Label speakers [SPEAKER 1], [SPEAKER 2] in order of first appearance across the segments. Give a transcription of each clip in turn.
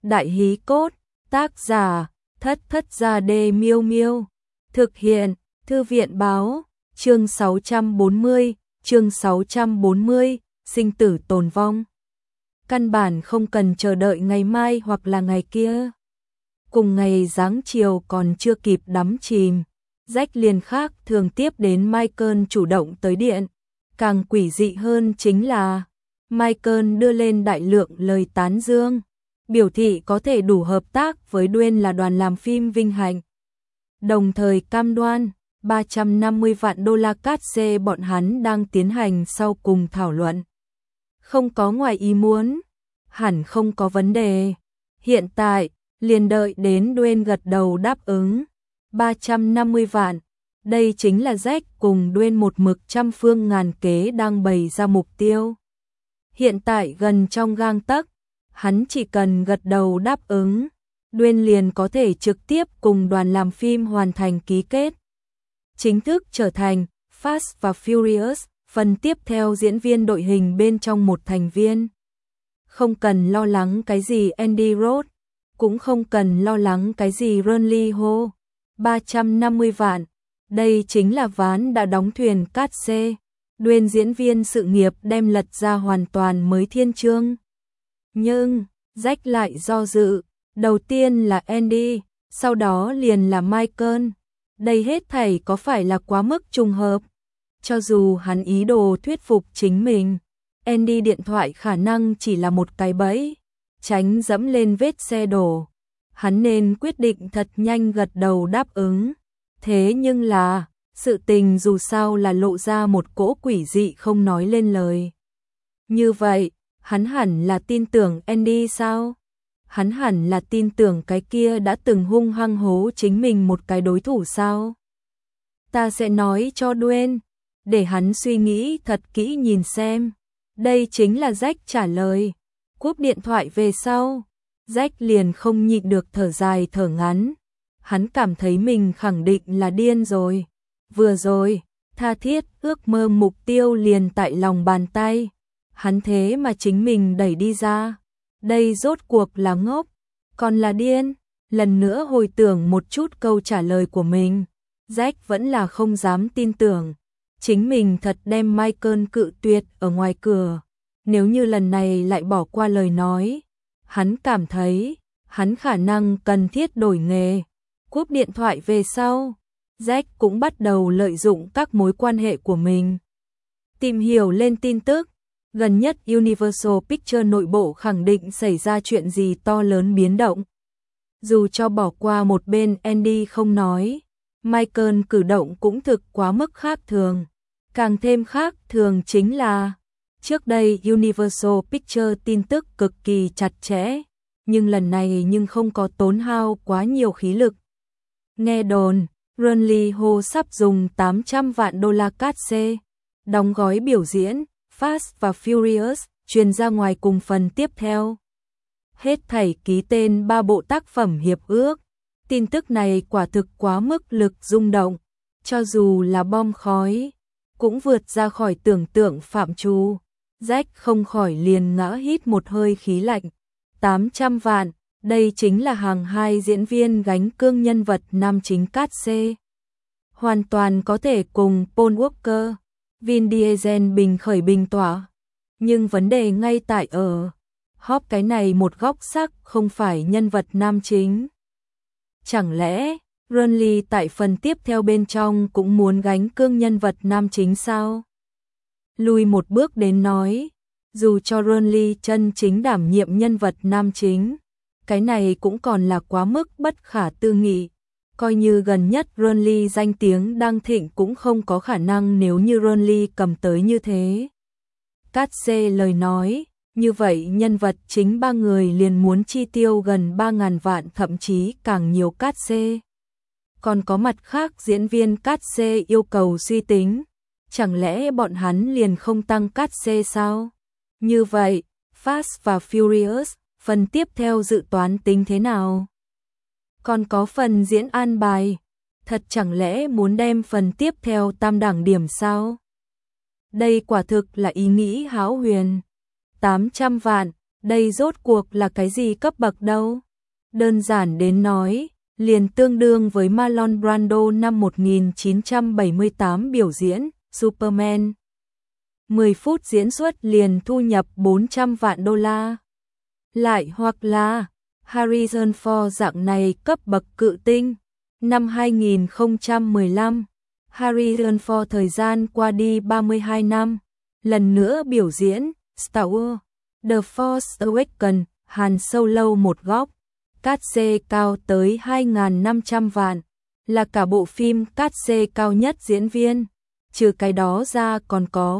[SPEAKER 1] Đại hí cốt, tác giả, Thất Thất Gia Đê Miêu Miêu. Thực hiện, Thư viện báo, chương 640, sinh tử tồn vong. Căn bản không cần chờ đợi ngày mai hoặc là ngày kia. Cùng ngày dáng chiều còn chưa kịp đắm chìm, Jack liền khác thường tiếp đến Michael chủ động tới điện. Càng quỷ dị hơn chính là Michael đưa lên đại lượng lời tán dương, biểu thị có thể đủ hợp tác với Dwayne là đoàn làm phim vinh hạnh. Đồng thời cam đoan 350 vạn đô la cát xê bọn hắn đang tiến hành sau cùng thảo luận. Không có ngoài ý muốn, hẳn không có vấn đề. Hiện tại, liền đợi đến Dwayne gật đầu đáp ứng. 350 vạn, đây chính là Jack cùng Dwayne một mực trăm phương ngàn kế đang bày ra mục tiêu. Hiện tại gần trong gang tấc, hắn chỉ cần gật đầu đáp ứng, Dwayne liền có thể trực tiếp cùng đoàn làm phim hoàn thành ký kết. Chính thức trở thành Fast và Furious, phần tiếp theo diễn viên đội hình bên trong một thành viên. Không cần lo lắng cái gì Andy Roth, cũng không cần lo lắng cái gì Ron Lee Ho. 350 vạn, đây chính là ván đã đóng thuyền cát xê. Dwayne diễn viên sự nghiệp đem lật ra hoàn toàn mới thiên chương. Nhưng, Jack lại do dự, đầu tiên là Andy, sau đó liền là Michael. Đây hết thảy có phải là quá mức trùng hợp? Cho dù hắn ý đồ thuyết phục chính mình, Andy điện thoại khả năng chỉ là một cái bẫy, tránh dẫm lên vết xe đổ. Hắn nên quyết định thật nhanh gật đầu đáp ứng. Thế nhưng là, sự tình dù sao là lộ ra một cỗ quỷ dị không nói lên lời. Như vậy, hắn hẳn là tin tưởng Andy sao? Hắn hẳn là tin tưởng cái kia đã từng hung hăng hố chính mình một cái đối thủ sao? Ta sẽ nói cho Dwayne, để hắn suy nghĩ thật kỹ nhìn xem. Đây chính là Jack trả lời. Cúp điện thoại về sau, Jack liền không nhịn được thở dài thở ngắn. Hắn cảm thấy mình khẳng định là điên rồi. Vừa rồi, tha thiết ước mơ mục tiêu liền tại lòng bàn tay. Hắn thế mà chính mình đẩy đi ra. Đây rốt cuộc là ngốc, còn là điên. Lần nữa hồi tưởng một chút câu trả lời của mình, Jack vẫn là không dám tin tưởng. Chính mình thật đem Michael cự tuyệt ở ngoài cửa. Nếu như lần này lại bỏ qua lời nói, hắn cảm thấy hắn khả năng cần thiết đổi nghề. Cúp điện thoại về sau, Jack cũng bắt đầu lợi dụng các mối quan hệ của mình. Tìm hiểu lên tin tức, gần nhất Universal Pictures nội bộ khẳng định xảy ra chuyện gì to lớn biến động. Dù cho bỏ qua một bên Andy không nói, Michael cử động cũng thực quá mức khác thường. Càng thêm khác thường chính là, trước đây Universal Pictures tin tức cực kỳ chặt chẽ, nhưng lần này không có tốn hao quá nhiều khí lực. Nghe đồn, Ron Lee Ho sắp dùng 800 vạn đô la cát xê, đóng gói biểu diễn Fast và Furious, truyền ra ngoài cùng phần tiếp theo. Hết thảy ký tên 3 bộ tác phẩm hiệp ước. Tin tức này quả thực quá mức lực rung động, cho dù là bom khói, cũng vượt ra khỏi tưởng tượng phạm trù. Jack không khỏi liền ngã hít một hơi khí lạnh. 800 vạn, đây chính là hàng hai diễn viên gánh cương nhân vật nam chính cát xê. Hoàn toàn có thể cùng Paul Walker, Vin Diesel bình khởi bình tỏa. Nhưng vấn đề ngay tại ở, Hop cái này một góc sắc không phải nhân vật nam chính. Chẳng lẽ, Ron Lee tại phần tiếp theo bên trong cũng muốn gánh cương nhân vật nam chính sao? Lùi một bước đến nói, dù cho Ron Lee chân chính đảm nhiệm nhân vật nam chính, cái này cũng còn là quá mức bất khả tư nghị. Coi như gần nhất Ron Lee danh tiếng đang thịnh cũng không có khả năng nếu như Ron Lee cầm tới như thế. Cát xê lời nói, như vậy nhân vật chính 3 người liền muốn chi tiêu gần 3.000 vạn thậm chí càng nhiều cát xê. Còn có mặt khác diễn viên cát xê yêu cầu suy tính, chẳng lẽ bọn hắn liền không tăng cát xê sao? Như vậy, Fast và Furious, phần tiếp theo dự toán tính thế nào? Còn có phần diễn an bài, thật chẳng lẽ muốn đem phần tiếp theo tam đẳng điểm sao? Đây quả thực là ý nghĩ hão huyền. 800 vạn, Đây rốt cuộc là cái gì cấp bậc đâu? Đơn giản đến nói, liền tương đương với Marlon Brando năm 1978 biểu diễn Superman. 10 phút diễn xuất liền thu nhập 400 vạn đô la. Lại hoặc là Harrison Ford dạng này cấp bậc cự tinh. Năm 2015, Harrison Ford thời gian qua đi 32 năm, lần nữa biểu diễn Star Wars The Force Awakens, Han Solo một góc, cát xê cao tới 2.500 vạn, là cả bộ phim cát xê cao nhất diễn viên. Trừ cái đó ra còn có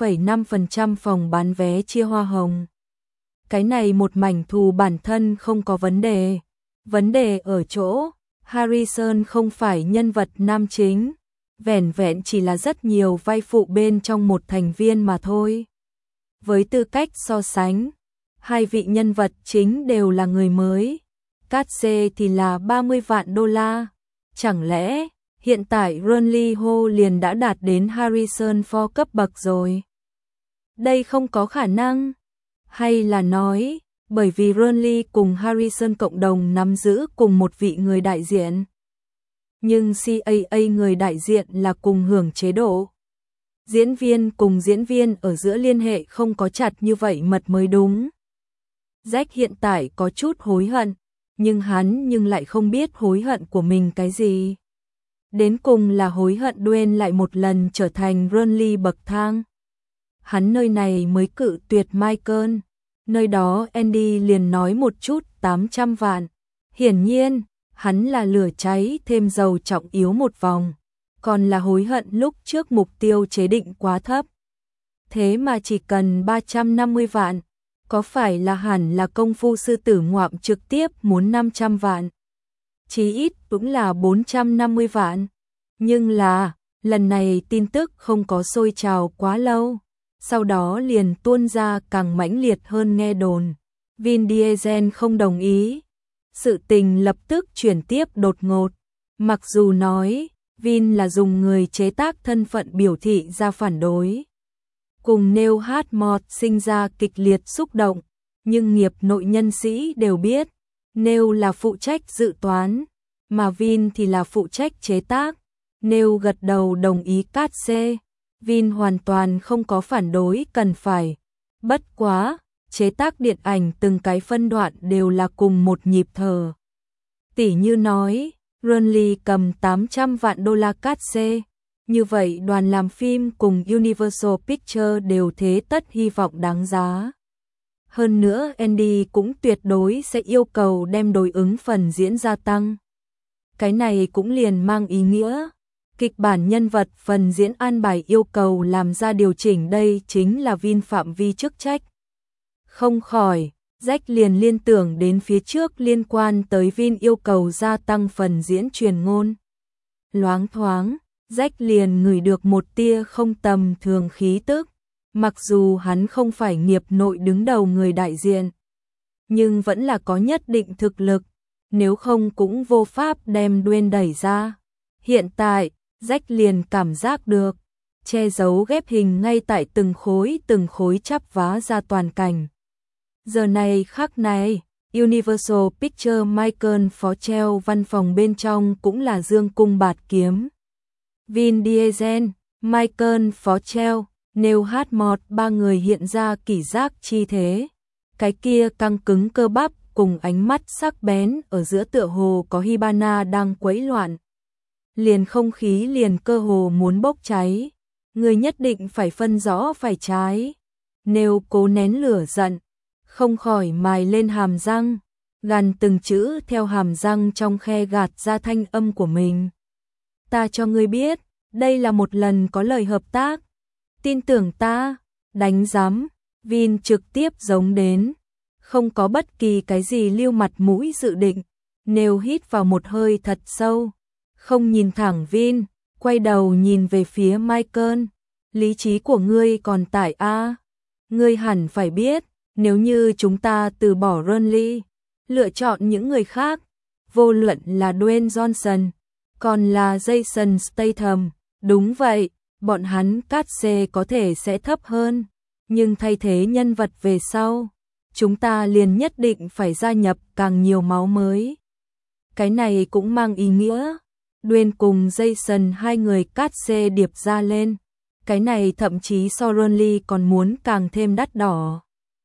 [SPEAKER 1] 0,5% phòng bán vé chia hoa hồng. Cái này một mảnh thù bản thân không có vấn đề. Vấn đề ở chỗ, Harrison không phải nhân vật nam chính, vẻn vẹn chỉ là rất nhiều vai phụ bên trong một thành viên mà thôi. Với tư cách so sánh, hai vị nhân vật chính đều là người mới. Cát xê thì là 30 vạn đô la. Chẳng lẽ hiện tại Ron Lee Ho liền đã đạt đến Harrison Ford cấp bậc rồi? Đây không có khả năng. Hay là nói, bởi vì Ron Lee cùng Harrison cộng đồng nắm giữ cùng một vị người đại diện. Nhưng CAA người đại diện là cùng hưởng chế độ. Diễn viên cùng diễn viên ở giữa liên hệ không có chặt như vậy mật mới đúng. Jack hiện tại có chút hối hận, nhưng lại không biết hối hận của mình cái gì. Đến cùng là hối hận Dwayne lại một lần trở thành Ron Lee bậc thang. Hắn nơi này mới cự tuyệt Michael, nơi đó Andy liền nói một chút 800 vạn. Hiển nhiên, hắn là lửa cháy thêm dầu trọng yếu một vòng, còn là hối hận lúc trước mục tiêu chế định quá thấp. Thế mà chỉ cần 350 vạn, có phải là hẳn là công phu sư tử ngoạm trực tiếp muốn 500 vạn? Chí ít cũng là 450 vạn. Nhưng là, lần này tin tức không có sôi trào quá lâu, sau đó liền tuôn ra càng mãnh liệt hơn nghe đồn. Vin Diesel không đồng ý. Sự tình lập tức chuyển tiếp đột ngột. Mặc dù nói, Vin là dùng người chế tác thân phận biểu thị ra phản đối. Cùng Neil Hartmut sinh ra kịch liệt xúc động, nhưng nghiệp nội nhân sĩ đều biết, Neil là phụ trách dự toán, mà Vin thì là phụ trách chế tác. Neil gật đầu đồng ý cát xê, Vin hoàn toàn không có phản đối cần phải. Bất quá, chế tác điện ảnh từng cái phân đoạn đều là cùng một nhịp thở. Tỷ như nói, Ron Lee cầm 800 vạn đô la cát xê, như vậy đoàn làm phim cùng Universal Pictures đều thế tất hy vọng đáng giá. Hơn nữa Andy cũng tuyệt đối sẽ yêu cầu đem đối ứng phần diễn gia tăng. Cái này cũng liền mang ý nghĩa, kịch bản nhân vật phần diễn an bài yêu cầu làm ra điều chỉnh, đây chính là Vin phạm vi chức trách. Không khỏi, Jack liền liên tưởng đến phía trước liên quan tới Vin yêu cầu gia tăng phần diễn truyền ngôn. Loáng thoáng, Jack liền ngửi được một tia không tầm thường khí tức, mặc dù hắn không phải nghiệp nội đứng đầu người đại diện, nhưng vẫn là có nhất định thực lực, nếu không cũng vô pháp đem Dwayne đẩy ra. Hiện tại, Jack liền cảm giác được, che giấu ghép hình ngay tại từng khối chắp vá ra toàn cảnh. Giờ này khắc này, Universal Pictures Michael phó treo văn phòng bên trong cũng là dương cung bạt kiếm. Vin Diesel, Michael phó treo, Neil Hartmut ba người hiện ra kỷ giác chi thế. Cái kia căng cứng cơ bắp cùng ánh mắt sắc bén ở giữa tựa hồ có Hibana đang quấy loạn. Liền không khí liền cơ hồ muốn bốc cháy. Người nhất định phải phân rõ phải trái. Neil cố nén lửa giận, không khỏi mài lên hàm răng, gằn từng chữ theo hàm răng trong khe gạt ra thanh âm của mình. Ta cho ngươi biết, đây là một lần có lời hợp tác. Tin tưởng ta, đánh giám, Vin trực tiếp giống đến. Không có bất kỳ cái gì lưu mặt mũi dự định. Neil hít vào một hơi thật sâu, không nhìn thẳng Vin, quay đầu nhìn về phía Michael. Lý trí của ngươi còn tại a? Ngươi hẳn phải biết, nếu như chúng ta từ bỏ Ron Lee, lựa chọn những người khác, vô luận là Dwayne Johnson, còn là Jason Statham, đúng vậy, bọn hắn cát xê có thể sẽ thấp hơn, nhưng thay thế nhân vật về sau, chúng ta liền nhất định phải gia nhập càng nhiều máu mới. Cái này cũng mang ý nghĩa, Dwayne cùng Jason hai người cát xê điệp ra lên. Cái này thậm chí so Ronly còn muốn càng thêm đắt đỏ.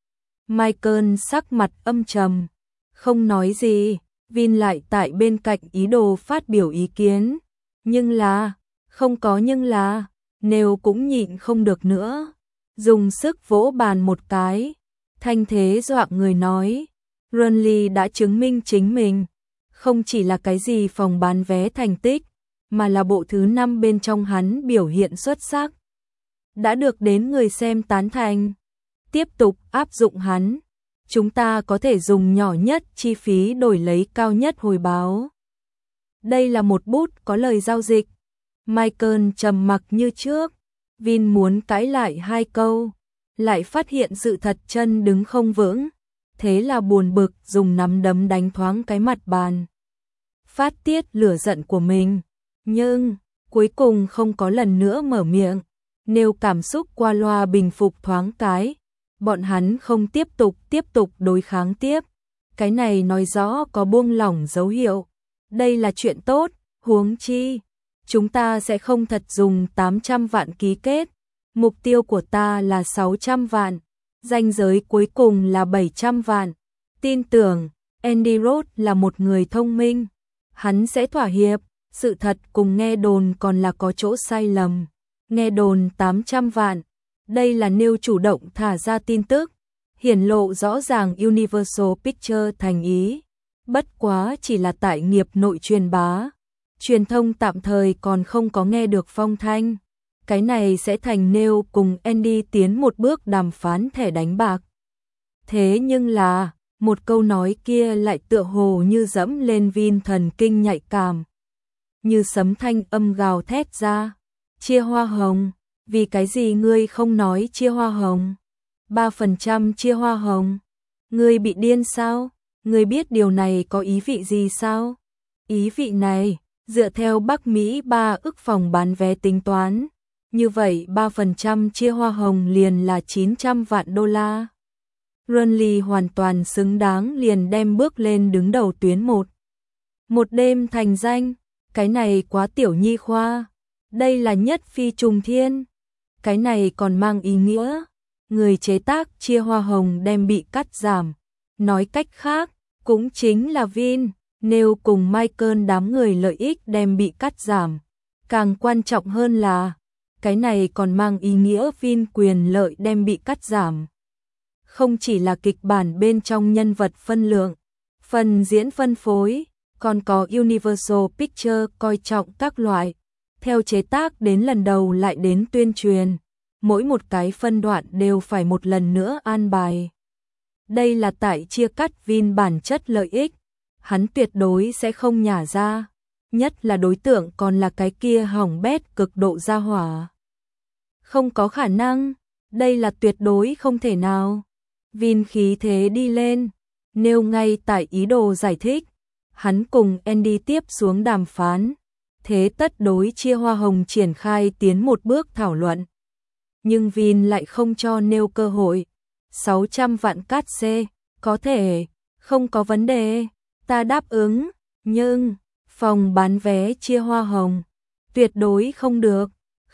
[SPEAKER 1] Michael sắc mặt âm trầm, không nói gì, Vin lại tại bên cạnh ý đồ phát biểu ý kiến. Nhưng là, không có nhưng là, Neil cũng nhịn không được nữa. Dùng sức vỗ bàn một cái, thanh thế dọa người nói. Ronly đã chứng minh chính mình, không chỉ là cái gì phòng bán vé thành tích, mà là bộ thứ 5 bên trong hắn biểu hiện xuất sắc. Đã được đến người xem tán thành. Tiếp tục áp dụng hắn, chúng ta có thể dùng nhỏ nhất chi phí đổi lấy cao nhất hồi báo. Đây là một bút có lời giao dịch. Michael trầm mặc như trước. Vin muốn cãi lại hai câu, lại phát hiện sự thật chân đứng không vững. Thế là buồn bực dùng nắm đấm đánh thoáng cái mặt bàn. Phát tiết lửa giận của mình. Nhưng, cuối cùng không có lần nữa mở miệng. Nêu cảm xúc qua loa bình phục thoáng cái. Bọn hắn không tiếp tục đối kháng tiếp. Cái này nói rõ có buông lỏng dấu hiệu. Đây là chuyện tốt, huống chi. Chúng ta sẽ không thật dùng 800 vạn ký kết. Mục tiêu của ta là 600 vạn. Ranh giới cuối cùng là 700 vạn. Tin tưởng, Andy Roth là một người thông minh. Hắn sẽ thỏa hiệp. Sự thật cùng nghe đồn còn là có chỗ sai lầm. Nghe đồn 800 vạn. Đây là Neil chủ động thả ra tin tức. Hiển lộ rõ ràng Universal Pictures thành ý. Bất quá chỉ là tại nghiệp nội truyền bá. Truyền thông tạm thời còn không có nghe được phong thanh. Cái này sẽ thành Neil cùng Andy tiến một bước đàm phán thẻ đánh bạc. Thế nhưng là, một câu nói kia lại tựa hồ như dẫm lên Vin thần kinh nhạy cảm. Như sấm thanh âm gào thét ra. Chia hoa hồng, vì cái gì ngươi không nói chia hoa hồng? 3% chia hoa hồng. Ngươi bị điên sao? Ngươi biết điều này có ý vị gì sao? Ý vị này, dựa theo Bắc Mỹ 3 ức phòng bán vé tính toán, như vậy 3% chia hoa hồng liền là 900 vạn đô la. Ronly hoàn toàn xứng đáng liền đem bước lên đứng đầu tuyến 1. Một đêm thành danh, cái này quá tiểu nhi khoa. Đây là nhất phi trùng thiên. Cái này còn mang ý nghĩa, người chế tác chia hoa hồng đem bị cắt giảm. Nói cách khác, cũng chính là Vin, Neil cùng Michael đám người lợi ích đem bị cắt giảm. Càng quan trọng hơn là, cái này còn mang ý nghĩa Vin quyền lợi đem bị cắt giảm. Không chỉ là kịch bản bên trong nhân vật phân lượng, phần diễn phân phối, còn có Universal Pictures coi trọng các loại. Theo chế tác đến lần đầu lại đến tuyên truyền, mỗi một cái phân đoạn đều phải một lần nữa an bài. Đây là tại chia cắt Vin bản chất lợi ích, hắn tuyệt đối sẽ không nhả ra, nhất là đối tượng còn là cái kia hỏng bét cực độ ra hỏa. Không có khả năng, đây là tuyệt đối không thể nào. Vin khí thế đi lên, nêu ngay tại ý đồ giải thích, hắn cùng Andy tiếp xuống đàm phán. Thế tất đối chia hoa hồng triển khai tiến một bước thảo luận. Nhưng Vin lại không cho Neil cơ hội. 600 vạn cát xê, có thể, không có vấn đề, ta đáp ứng, nhưng, phòng bán vé chia hoa hồng, tuyệt đối không được,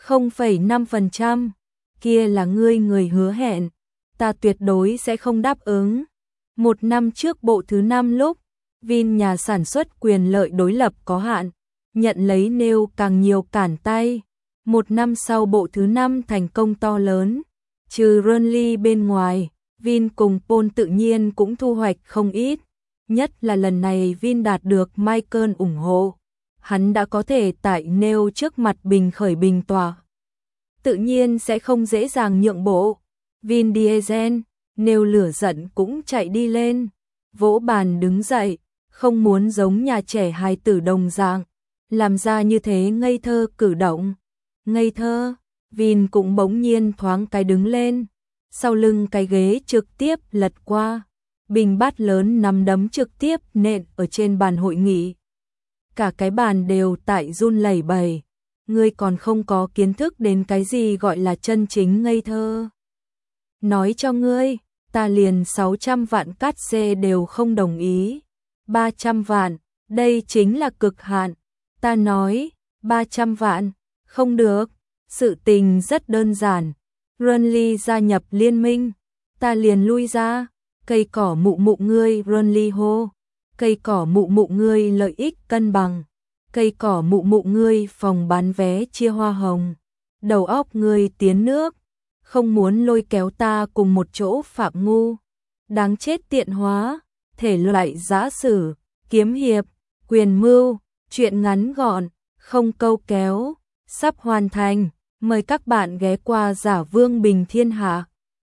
[SPEAKER 1] 0,5%, kia là ngươi người hứa hẹn, ta tuyệt đối sẽ không đáp ứng. Một năm trước bộ thứ 5 lúc, Vin nhà sản xuất quyền lợi đối lập có hạn. Nhận lấy Neil càng nhiều cản tay. Một năm sau bộ thứ 5 thành công to lớn. Trừ Ronly bên ngoài, Vin cùng Paul tự nhiên cũng thu hoạch không ít. Nhất là lần này Vin đạt được Michael ủng hộ. Hắn đã có thể tại Neil trước mặt bình khởi bình tỏa. Tự nhiên sẽ không dễ dàng nhượng bộ. Vin Diesel, Neil lửa giận cũng chạy đi lên. Vỗ bàn đứng dậy, không muốn giống nhà trẻ hài tử đồng dạng. Làm ra như thế ngây thơ cử động. Ngây thơ, Vin cũng bỗng nhiên thoáng cái đứng lên. Sau lưng cái ghế trực tiếp lật qua. Bình bát lớn nắm đấm trực tiếp nện ở trên bàn hội nghị. Cả cái bàn đều tại run lẩy bẩy. Ngươi còn không có kiến thức đến cái gì gọi là chân chính ngây thơ. Nói cho ngươi, ta liền 600 vạn cát xê đều không đồng ý. 300 vạn, đây chính là cực hạn. Ta nói, 300 vạn, không được. Sự tình rất đơn giản. Renly gia nhập liên minh, ta liền lui ra. Cây cỏ mụ mụ ngươi Renly hô. Cây cỏ mụ mụ ngươi lợi ích cân bằng. Cây cỏ mụ mụ ngươi phòng bán vé chia hoa hồng. Đầu óc ngươi tiến nước. Không muốn lôi kéo ta cùng một chỗ phạm ngu. Đáng chết tiện hóa. Thể loại giã sử, kiếm hiệp, quyền mưu, truyện ngắn gọn, không câu kéo. Sắp hoàn thành. Mời các bạn ghé qua Giả Vương Bình Thiên Hạ.